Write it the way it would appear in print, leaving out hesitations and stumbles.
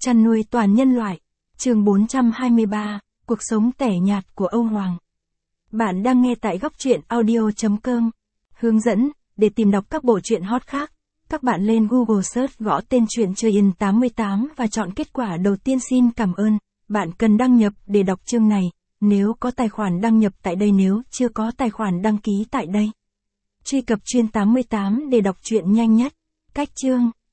Chăn nuôi toàn nhân loại. Chương 423, Cuộc sống tẻ nhạt của Âu Hoàng. Bạn đang nghe tại góc truyện audio.com. Hướng dẫn, để tìm đọc các bộ truyện hot khác, các bạn lên Google Search gõ tên truyện Chơi In 88 và chọn kết quả đầu tiên. Xin cảm ơn. Bạn cần đăng nhập để đọc chương này, nếu có tài khoản đăng nhập tại đây, nếu chưa có tài khoản đăng ký tại đây. Truy cập Chuyên 88 để đọc truyện nhanh nhất. Cách chương.